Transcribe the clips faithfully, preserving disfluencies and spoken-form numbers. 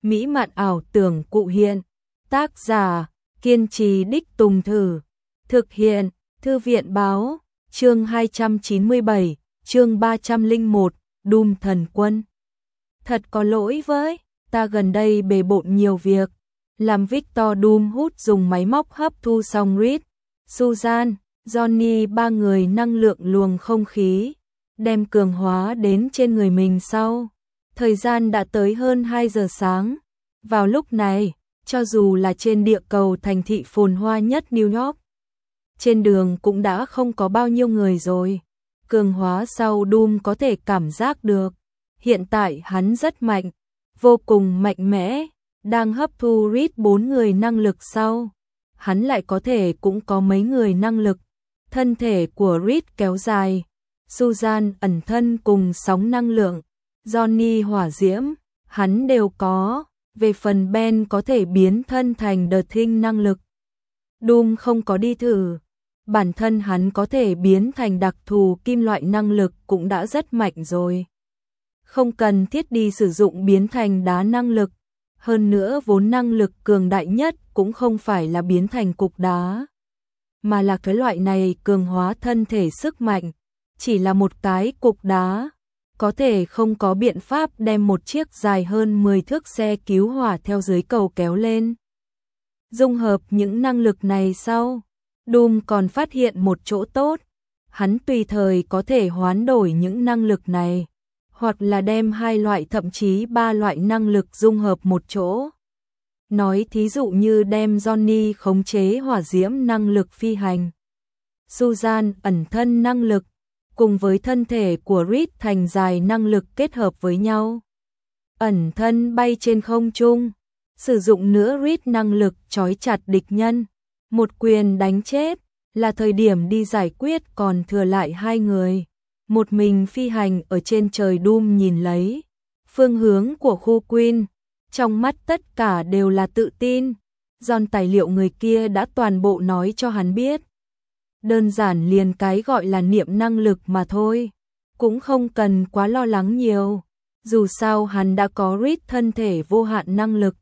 mỹ mạn ảo tưởng cụ hiện. Tác giả, kiên trì đích tùng thử. Thực hiện, Thư viện báo, chương hai trăm chín mươi bảy, chương ba trăm lẻ một, Doom thần quân. Thật có lỗi với, ta gần đây bề bộn nhiều việc. Làm Victor Doom hút dùng máy móc hấp thu xong Reed, Susan, Johnny ba người năng lượng luồng không khí, đem cường hóa đến trên người mình sau. Thời gian đã tới hơn hai giờ sáng. Vào lúc này, cho dù là trên địa cầu thành thị phồn hoa nhất New York, trên đường cũng đã không có bao nhiêu người rồi. Cường hóa sau Doom có thể cảm giác được. Hiện tại hắn rất mạnh, vô cùng mạnh mẽ, đang hấp thu Reed bốn người năng lực sau. Hắn lại có thể cũng có mấy người năng lực. Thân thể của Reed kéo dài, Susan ẩn thân cùng sóng năng lượng, Johnny hỏa diễm, hắn đều có. Về phần Ben có thể biến thân thành The Thing năng lực. Doom không có đi thử. Bản thân hắn có thể biến thành đặc thù kim loại năng lực cũng đã rất mạnh rồi. Không cần thiết đi sử dụng biến thành đá năng lực. Hơn nữa vốn năng lực cường đại nhất cũng không phải là biến thành cục đá, mà là cái loại này cường hóa thân thể sức mạnh. Chỉ là một cái cục đá, có thể không có biện pháp đem một chiếc dài hơn mười thước xe cứu hỏa theo dưới cầu kéo lên. Dung hợp những năng lực này sau, Doom còn phát hiện một chỗ tốt. Hắn tùy thời có thể hoán đổi những năng lực này, hoặc là đem hai loại thậm chí ba loại năng lực dung hợp một chỗ. Nói thí dụ như đem Johnny khống chế hỏa diễm năng lực phi hành, Susan ẩn thân năng lực, cùng với thân thể của Reed thành dài năng lực kết hợp với nhau. Ẩn thân bay trên không trung, sử dụng nữa Reed năng lực trói chặt địch nhân, một quyền đánh chết, là thời điểm đi giải quyết còn thừa lại hai người. Một mình phi hành ở trên trời. Doom nhìn lấy phương hướng của khu Queen, trong mắt tất cả đều là tự tin. Giòn tài liệu người kia đã toàn bộ nói cho hắn biết. Đơn giản liền cái gọi là niệm năng lực mà thôi, cũng không cần quá lo lắng nhiều. Dù sao hắn đã có Reed thân thể vô hạn năng lực.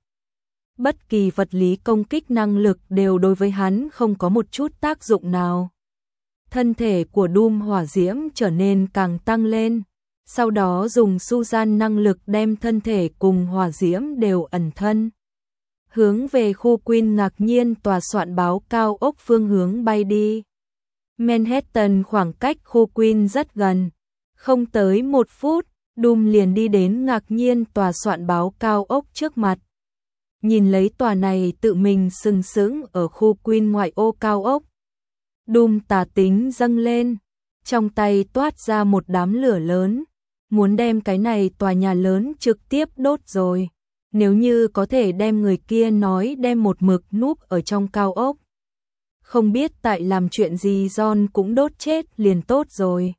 Bất kỳ vật lý công kích năng lực đều đối với hắn không có một chút tác dụng nào. Thân thể của Doom hỏa diễm trở nên càng tăng lên, sau đó dùng Susan năng lực đem thân thể cùng hỏa diễm đều ẩn thân. Hướng về khu Queen ngạc nhiên tòa soạn báo cao ốc phương hướng bay đi. Manhattan khoảng cách khu Queen rất gần, không tới một phút, Doom liền đi đến ngạc nhiên tòa soạn báo cao ốc trước mặt. Nhìn lấy tòa này tự mình sừng sững ở khu Queen ngoại ô cao ốc, Doom tà tính dâng lên, trong tay toát ra một đám lửa lớn, muốn đem cái này tòa nhà lớn trực tiếp đốt rồi. Nếu như có thể đem người kia nói đem một mực núp ở trong cao ốc, không biết tại làm chuyện gì John cũng đốt chết liền tốt rồi.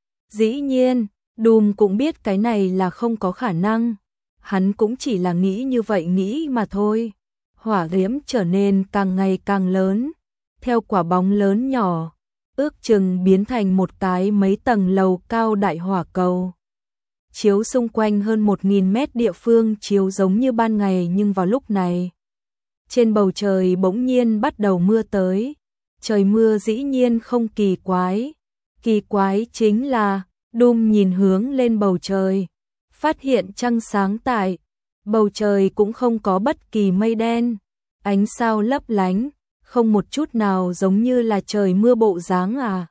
Dĩ nhiên, Doom cũng biết cái này là không có khả năng. Hắn cũng chỉ là nghĩ như vậy nghĩ mà thôi. Hỏa diễm trở nên càng ngày càng lớn, theo quả bóng lớn nhỏ, ước chừng biến thành một cái mấy tầng lầu cao đại hỏa cầu. Chiếu xung quanh hơn một nghìn mét địa phương chiếu giống như ban ngày, nhưng vào lúc này, trên bầu trời bỗng nhiên bắt đầu mưa tới. Trời mưa dĩ nhiên không kỳ quái. Kỳ quái chính là, Doom nhìn hướng lên bầu trời, phát hiện trăng sáng tại. Bầu trời cũng không có bất kỳ mây đen, ánh sao lấp lánh, không một chút nào giống như là trời mưa bộ dáng à.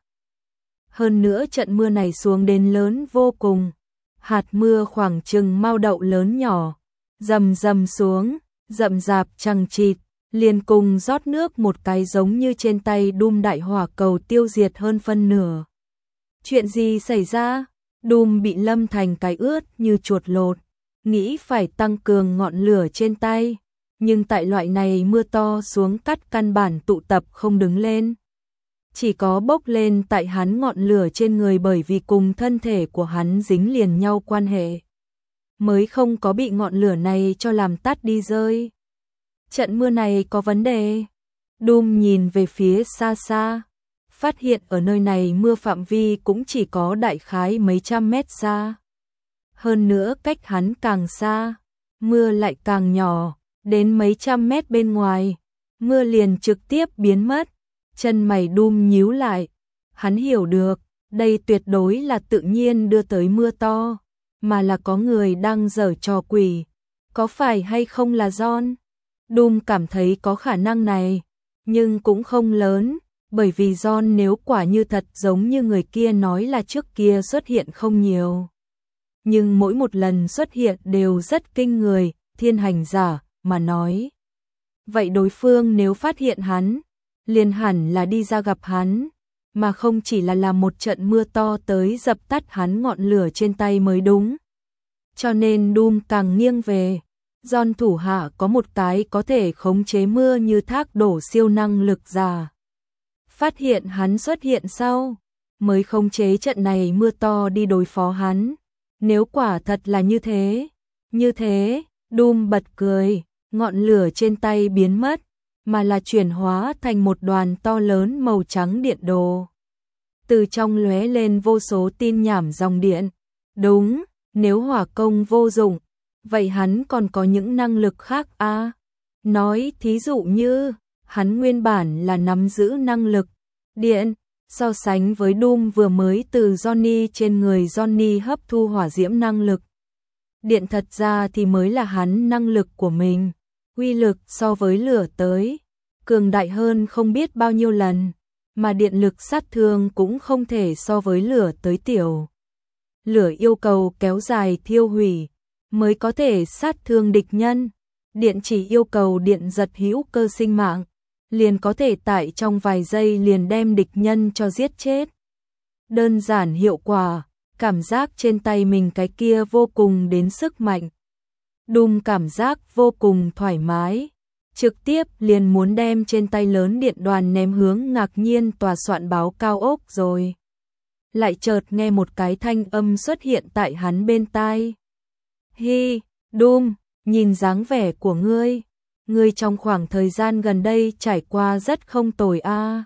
Hơn nữa trận mưa này xuống đến lớn vô cùng. Hạt mưa khoảng chừng mao đậu lớn nhỏ, rầm rầm xuống, rậm rạp chằng chịt, liền cùng rót nước một cái giống như trên tay Doom đại hỏa cầu tiêu diệt hơn phân nửa. Chuyện gì xảy ra? Doom bị lâm thành cái ướt như chuột lột, nghĩ phải tăng cường ngọn lửa trên tay, nhưng tại loại này mưa to xuống cắt căn bản tụ tập không đứng lên. Chỉ có bốc lên tại hắn ngọn lửa trên người, bởi vì cùng thân thể của hắn dính liền nhau quan hệ, mới không có bị ngọn lửa này cho làm tắt đi rơi. Trận mưa này có vấn đề. Doom nhìn về phía xa xa, phát hiện ở nơi này mưa phạm vi cũng chỉ có đại khái mấy trăm mét xa. Hơn nữa cách hắn càng xa, mưa lại càng nhỏ, đến mấy trăm mét bên ngoài, mưa liền trực tiếp biến mất. Chân mày Doom nhíu lại, hắn hiểu được, đây tuyệt đối là tự nhiên đưa tới mưa to, mà là có người đang giở trò quỷ. Có phải hay không là John? Doom cảm thấy có khả năng này, nhưng cũng không lớn, bởi vì John nếu quả như thật giống như người kia nói là trước kia xuất hiện không nhiều. Nhưng mỗi một lần xuất hiện đều rất kinh người, thiên hành giả mà nói. Vậy đối phương nếu phát hiện hắn, liền hẳn là đi ra gặp hắn, mà không chỉ là làm một trận mưa to tới dập tắt hắn ngọn lửa trên tay mới đúng. Cho nên Doom càng nghiêng về, John thủ hạ có một cái có thể khống chế mưa như thác đổ siêu năng lực giả. Phát hiện hắn xuất hiện sau, mới khống chế trận này mưa to đi đối phó hắn. Nếu quả thật là như thế, như thế, Doom bật cười, ngọn lửa trên tay biến mất, mà là chuyển hóa thành một đoàn to lớn màu trắng điện đồ. Từ trong lóe lên vô số tin nhảm dòng điện. Đúng, nếu hỏa công vô dụng, vậy hắn còn có những năng lực khác a à? Nói thí dụ như, hắn nguyên bản là nắm giữ năng lực điện, so sánh với Doom vừa mới từ Johnny trên người Johnny hấp thu hỏa diễm năng lực. Điện thật ra thì mới là hắn năng lực của mình, uy lực so với lửa tới, cường đại hơn không biết bao nhiêu lần, mà điện lực sát thương cũng không thể so với lửa tới tiểu. Lửa yêu cầu kéo dài thiêu hủy, mới có thể sát thương địch nhân, điện chỉ yêu cầu điện giật hữu cơ sinh mạng, liền có thể tại trong vài giây liền đem địch nhân cho giết chết. Đơn giản hiệu quả, cảm giác trên tay mình cái kia vô cùng đến sức mạnh. Doom cảm giác vô cùng thoải mái, trực tiếp liền muốn đem trên tay lớn điện đoàn ném hướng ngạc nhiên tòa soạn báo cao ốc rồi. Lại chợt nghe một cái thanh âm xuất hiện tại hắn bên tai. Hi, Doom, nhìn dáng vẻ của ngươi, ngươi trong khoảng thời gian gần đây trải qua rất không tồi a. À.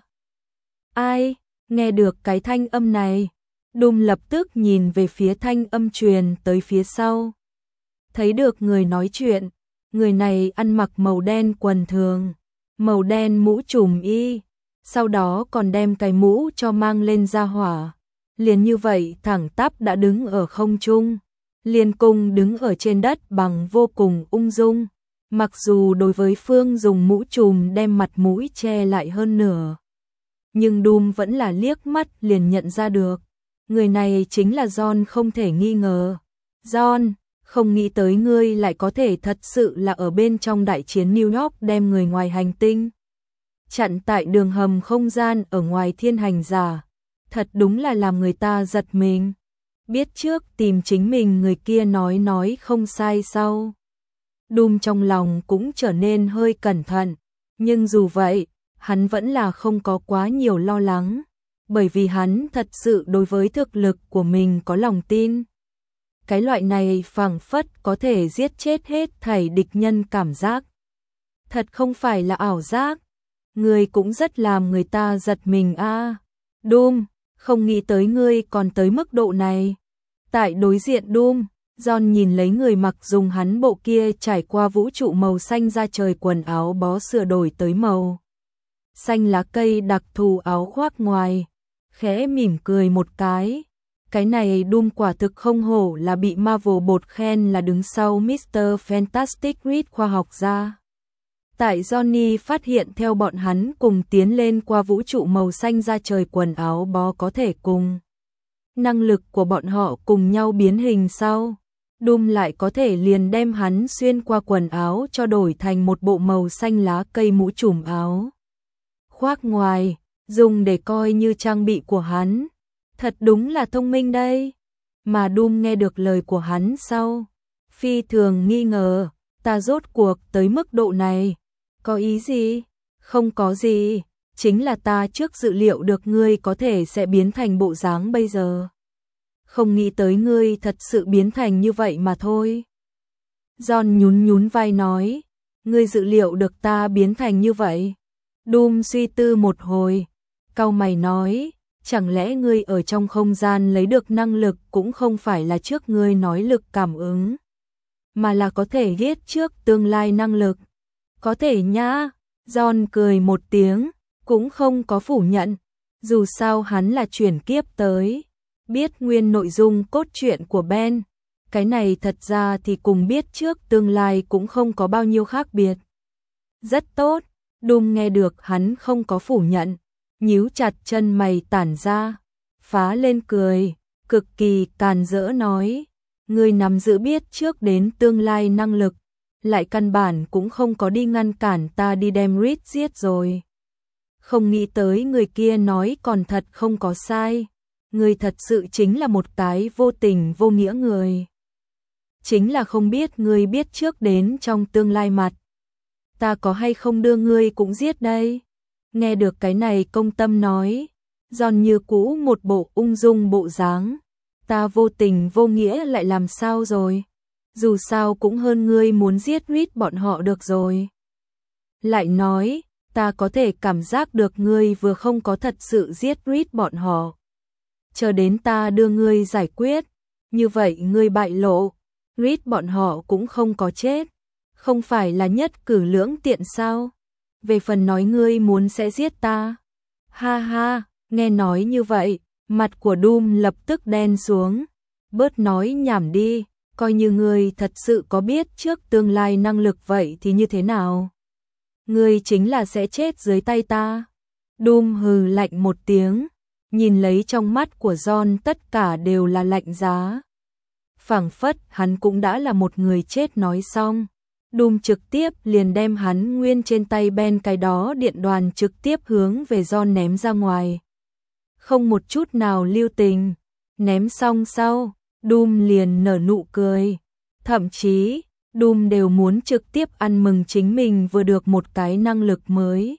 Ai, nghe được cái thanh âm này, Doom lập tức nhìn về phía thanh âm truyền tới phía sau. Thấy được người nói chuyện, người này ăn mặc màu đen quần thường, màu đen mũ trùm y, sau đó còn đem cái mũ cho mang lên ra hỏa. Liền như vậy thẳng tắp đã đứng ở không trung, liền cùng đứng ở trên đất bằng vô cùng ung dung. Mặc dù đối với phương dùng mũ trùm đem mặt mũi che lại hơn nửa, nhưng Doom vẫn là liếc mắt liền nhận ra được. Người này chính là John không thể nghi ngờ. John, không nghĩ tới ngươi lại có thể thật sự là ở bên trong đại chiến New York đem người ngoài hành tinh chặn tại đường hầm không gian ở ngoài thiên hành giả. Thật đúng là làm người ta giật mình. Biết trước tìm chính mình người kia nói nói không sai sau. Doom trong lòng cũng trở nên hơi cẩn thận, nhưng dù vậy, hắn vẫn là không có quá nhiều lo lắng, bởi vì hắn thật sự đối với thực lực của mình có lòng tin. Cái loại này phảng phất có thể giết chết hết thảy địch nhân cảm giác. Thật không phải là ảo giác, người cũng rất làm người ta giật mình a. À. Doom, không nghĩ tới ngươi còn tới mức độ này. Tại đối diện Doom, John nhìn lấy người mặc dùng hắn bộ kia trải qua vũ trụ màu xanh ra trời quần áo bó sửa đổi tới màu xanh lá cây đặc thù áo khoác ngoài, khẽ mỉm cười một cái. Cái này Doom quả thực không hổ là bị Marvel bột khen là đứng sau mít tơ Fantastic Reed khoa học gia. Tại Johnny phát hiện theo bọn hắn cùng tiến lên qua vũ trụ màu xanh ra trời quần áo bó có thể cùng năng lực của bọn họ cùng nhau biến hình sau, Doom lại có thể liền đem hắn xuyên qua quần áo cho đổi thành một bộ màu xanh lá cây mũ trùm áo khoác ngoài, dùng để coi như trang bị của hắn. Thật đúng là thông minh đây. Mà Doom nghe được lời của hắn sau, phi thường nghi ngờ, ta rốt cuộc tới mức độ này, có ý gì? Không có gì, chính là ta trước dự liệu được ngươi có thể sẽ biến thành bộ dáng bây giờ. Không nghĩ tới ngươi thật sự biến thành như vậy mà thôi. John nhún nhún vai nói, ngươi dự liệu được ta biến thành như vậy. Doom suy tư một hồi, cau mày nói, chẳng lẽ ngươi ở trong không gian lấy được năng lực cũng không phải là trước ngươi nói lực cảm ứng, mà là có thể biết trước tương lai năng lực. Có thể nhá, John cười một tiếng, cũng không có phủ nhận, dù sao hắn là chuyển kiếp tới, biết nguyên nội dung cốt truyện của Ben. Cái này thật ra thì cùng biết trước tương lai cũng không có bao nhiêu khác biệt. Rất tốt, Doom nghe được hắn không có phủ nhận, nhíu chặt chân mày tản ra, phá lên cười, cực kỳ càn rỡ nói, ngươi nắm giữ biết trước đến tương lai năng lực, lại căn bản cũng không có đi ngăn cản ta đi đem Reed giết rồi. Không nghĩ tới người kia nói còn thật không có sai, ngươi thật sự chính là một cái vô tình vô nghĩa người. Chính là không biết ngươi biết trước đến trong tương lai mặt. Ta có hay không đưa ngươi cũng giết đây. Nghe được cái này công tâm nói, John như cũ một bộ ung dung bộ dáng. Ta vô tình vô nghĩa lại làm sao rồi? Dù sao cũng hơn ngươi muốn giết Reed bọn họ được rồi. Lại nói, ta có thể cảm giác được ngươi vừa không có thật sự giết Reed bọn họ. Chờ đến ta đưa ngươi giải quyết, như vậy ngươi bại lộ, Reed bọn họ cũng không có chết, không phải là nhất cử lưỡng tiện sao? Về phần nói ngươi muốn sẽ giết ta. Ha ha, nghe nói như vậy, mặt của Doom lập tức đen xuống. Bớt nói nhảm đi, coi như ngươi thật sự có biết trước tương lai năng lực vậy thì như thế nào? Ngươi chính là sẽ chết dưới tay ta. Doom hừ lạnh một tiếng, nhìn lấy trong mắt của John tất cả đều là lạnh giá. Phảng phất hắn cũng đã là một người chết nói xong. Doom trực tiếp liền đem hắn nguyên trên tay Ben cái đó điện đoàn trực tiếp hướng về John ném ra ngoài. Không một chút nào lưu tình, ném xong sau, Doom liền nở nụ cười. Thậm chí, Doom đều muốn trực tiếp ăn mừng chính mình vừa được một cái năng lực mới.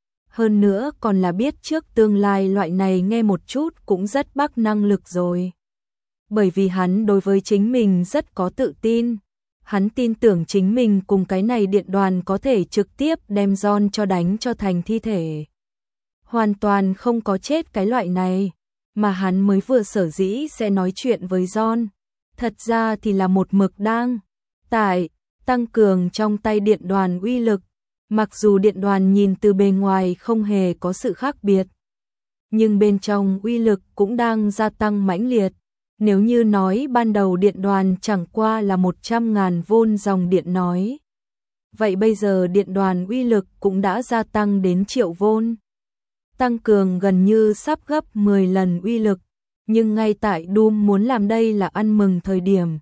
Hơn nữa còn là biết trước tương lai loại này nghe một chút cũng rất bắc năng lực rồi. Bởi vì hắn đối với chính mình rất có tự tin. Hắn tin tưởng chính mình cùng cái này điện đoàn có thể trực tiếp đem John cho đánh cho thành thi thể. Hoàn toàn không có chết cái loại này, mà hắn mới vừa sở dĩ sẽ nói chuyện với John. Thật ra thì là một mực đang tại tăng cường trong tay điện đoàn uy lực. Mặc dù điện đoàn nhìn từ bề ngoài không hề có sự khác biệt, nhưng bên trong uy lực cũng đang gia tăng mãnh liệt. Nếu như nói ban đầu điện đoàn chẳng qua là một trăm ngàn vôn dòng điện nói, vậy bây giờ điện đoàn uy lực cũng đã gia tăng đến triệu vôn. Tăng cường gần như sắp gấp mười lần uy lực, nhưng ngay tại Doom muốn làm đây là ăn mừng thời điểm,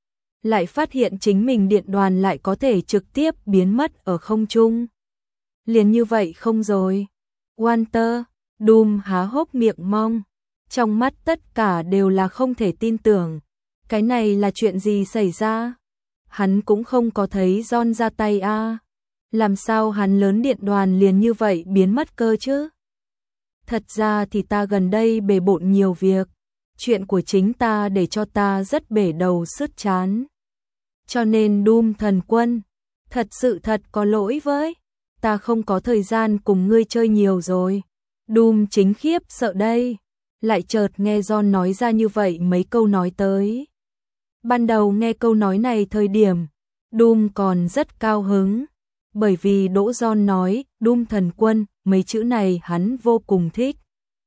lại phát hiện chính mình điện đoàn lại có thể trực tiếp biến mất ở không trung. Liền như vậy không rồi. Walter, Doom há hốc miệng mong. Trong mắt tất cả đều là không thể tin tưởng. Cái này là chuyện gì xảy ra? Hắn cũng không có thấy John ra tay a. À. Làm sao hắn lớn điện đoàn liền như vậy biến mất cơ chứ? Thật ra thì ta gần đây bề bộn nhiều việc. Chuyện của chính ta để cho ta rất bể đầu sứt chán. Cho nên Doom thần quân, thật sự thật có lỗi với. Ta không có thời gian cùng ngươi chơi nhiều rồi. Doom chính khiếp sợ đây. Lại chợt nghe John nói ra như vậy mấy câu nói tới. Ban đầu nghe câu nói này thời điểm, Doom còn rất cao hứng, bởi vì Đỗ John nói Doom thần quân, mấy chữ này hắn vô cùng thích.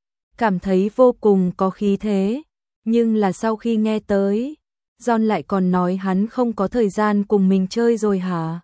Cảm thấy vô cùng có khí thế, nhưng là sau khi nghe tới, John lại còn nói hắn không có thời gian cùng mình chơi rồi hả?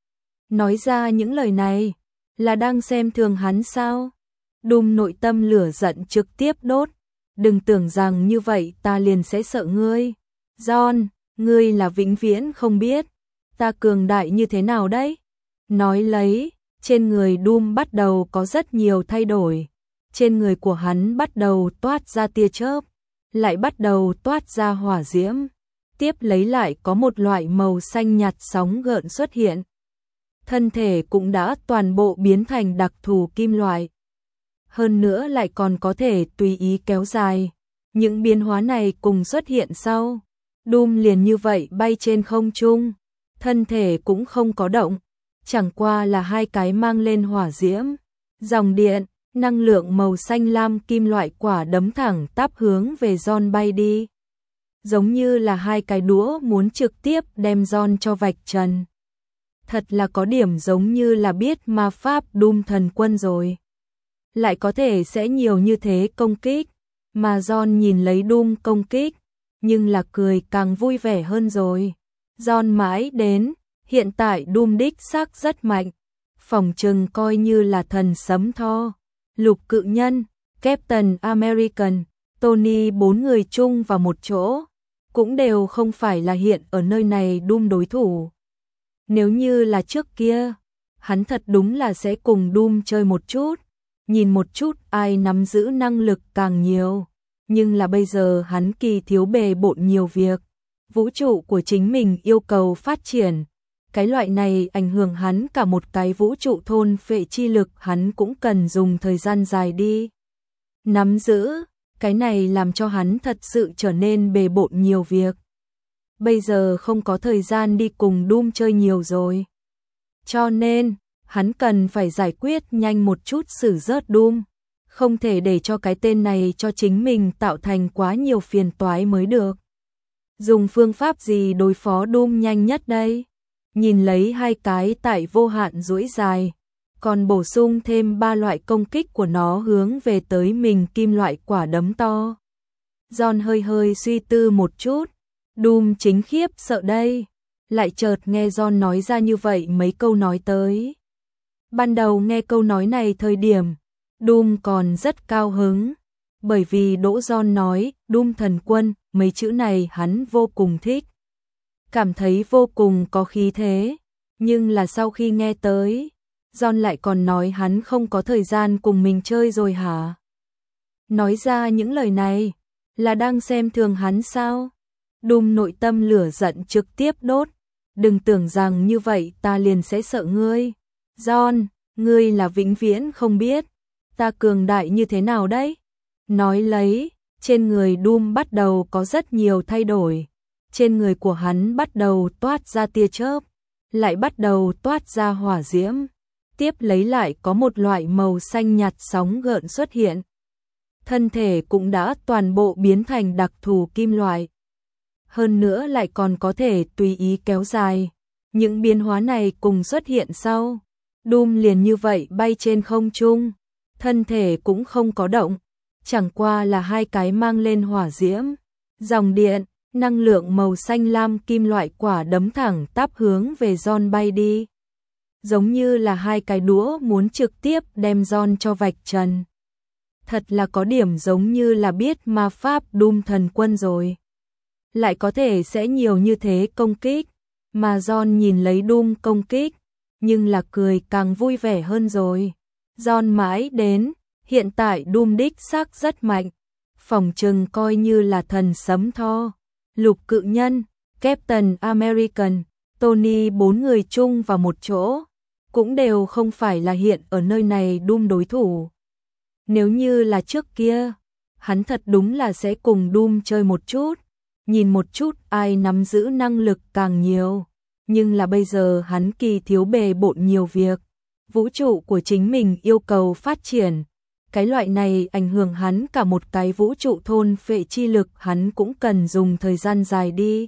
Nói ra những lời này, là đang xem thường hắn sao? Doom nội tâm lửa giận trực tiếp đốt. Đừng tưởng rằng như vậy ta liền sẽ sợ ngươi. John, ngươi là vĩnh viễn không biết ta cường đại như thế nào đấy. Nói lấy, trên người Doom bắt đầu có rất nhiều thay đổi. Trên người của hắn bắt đầu toát ra tia chớp, lại bắt đầu toát ra hỏa diễm. Tiếp lấy lại có một loại màu xanh nhạt sóng gợn xuất hiện. Thân thể cũng đã toàn bộ biến thành đặc thù kim loại. Hơn nữa lại còn có thể tùy ý kéo dài. Những biến hóa này cùng xuất hiện sau. Doom liền như vậy bay trên không trung. Thân thể cũng không có động. Chẳng qua là hai cái mang lên hỏa diễm. Dòng điện, năng lượng màu xanh lam kim loại quả đấm thẳng tắp hướng về John bay đi. giống như là hai cái đũa muốn trực tiếp đem John cho vạch trần. Thật là có điểm giống như là biết ma pháp Doom thần quân rồi. Lại có thể sẽ nhiều như thế công kích, mà John nhìn lấy Doom công kích, nhưng là cười càng vui vẻ hơn rồi. John mãi đến, hiện tại Doom đích xác rất mạnh, phỏng chừng coi như là thần sấm Thor, Lục Cự Nhân, Captain American, Tony bốn người chung vào một chỗ, cũng đều không phải là hiện ở nơi này Doom đối thủ. Nếu như là trước kia, hắn thật đúng là sẽ cùng Doom chơi một chút, nhìn một chút ai nắm giữ năng lực càng nhiều. Nhưng là bây giờ hắn kỳ thiếu bề bộn nhiều việc, vũ trụ của chính mình yêu cầu phát triển. Cái loại này ảnh hưởng hắn cả một cái vũ trụ thôn phệ chi lực, hắn cũng cần dùng thời gian dài đi nắm giữ. Cái này làm cho hắn thật sự trở nên bề bộn nhiều việc. Bây giờ không có thời gian đi cùng Doom chơi nhiều rồi. Cho nên, hắn cần phải giải quyết nhanh một chút xử rớt Doom. Không thể để cho cái tên này cho chính mình tạo thành quá nhiều phiền toái mới được. Dùng phương pháp gì đối phó Doom nhanh nhất đây? Nhìn lấy hai cái tại vô hạn duỗi dài, còn bổ sung thêm ba loại công kích của nó hướng về tới mình kim loại quả đấm to. John hơi hơi suy tư một chút, Doom chính khiếp sợ đây, lại chợt nghe John nói ra như vậy mấy câu nói tới. Ban đầu nghe câu nói này thời điểm, Doom còn rất cao hứng, bởi vì Đỗ John nói Doom thần quân, mấy chữ này hắn vô cùng thích, cảm thấy vô cùng có khí thế, nhưng là sau khi nghe tới, John lại còn nói hắn không có thời gian cùng mình chơi rồi hả? Nói ra những lời này, là đang xem thường hắn sao? Doom nội tâm lửa giận trực tiếp đốt, đừng tưởng rằng như vậy ta liền sẽ sợ ngươi. John, ngươi là vĩnh viễn không biết, ta cường đại như thế nào đấy? Nói lấy, trên người Doom bắt đầu có rất nhiều thay đổi, trên người của hắn bắt đầu toát ra tia chớp, lại bắt đầu toát ra hỏa diễm. Tiếp lấy lại có một loại màu xanh nhạt sóng gợn xuất hiện. Thân thể cũng đã toàn bộ biến thành đặc thù kim loại. Hơn nữa lại còn có thể tùy ý kéo dài. Những biến hóa này cùng xuất hiện sau. Doom liền như vậy bay trên không trung. Thân thể cũng không có động. Chẳng qua là hai cái mang lên hỏa diễm. Dòng điện, năng lượng màu xanh lam kim loại quả đấm thẳng tắp hướng về John bay đi. Giống như là hai cái đũa muốn trực tiếp đem John cho vạch trần. Thật là có điểm giống như là biết ma pháp Doom thần quân rồi. Lại có thể sẽ nhiều như thế công kích, mà John nhìn lấy Doom công kích, nhưng là cười càng vui vẻ hơn rồi. John mãi đến, hiện tại Doom đích xác rất mạnh, phỏng chừng coi như là thần sấm Thor, Lục Cự Nhân, Captain American, Tony bốn người chung vào một chỗ, cũng đều không phải là hiện ở nơi này Doom đối thủ. Nếu như là trước kia, hắn thật đúng là sẽ cùng Doom chơi một chút, nhìn một chút ai nắm giữ năng lực càng nhiều. Nhưng là bây giờ hắn kỳ thiếu bề bộn nhiều việc, vũ trụ của chính mình yêu cầu phát triển. Cái loại này ảnh hưởng hắn cả một cái vũ trụ thôn phệ chi lực, hắn cũng cần dùng thời gian dài đi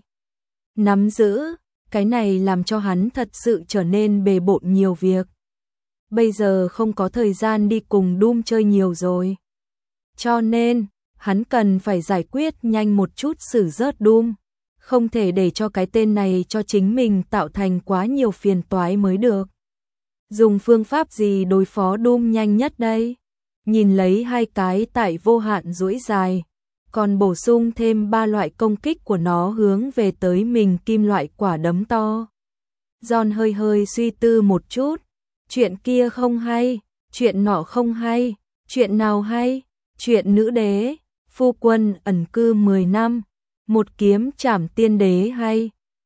nắm giữ. Cái này làm cho hắn thật sự trở nên bề bộn nhiều việc. Bây giờ không có thời gian đi cùng Doom chơi nhiều rồi. Cho nên, hắn cần phải giải quyết nhanh một chút xử rớt Doom. Không thể để cho cái tên này cho chính mình tạo thành quá nhiều phiền toái mới được. Dùng phương pháp gì đối phó Doom nhanh nhất đây? Nhìn lấy hai cái tại vô hạn duỗi dài, còn bổ sung thêm ba loại công kích của nó hướng về tới mình kim loại quả đấm to. John hơi hơi suy tư một chút, chuyện kia không hay, chuyện nọ không hay, chuyện nào hay, chuyện nữ đế, phu quân ẩn cư mười năm, một kiếm trảm tiên đế hay,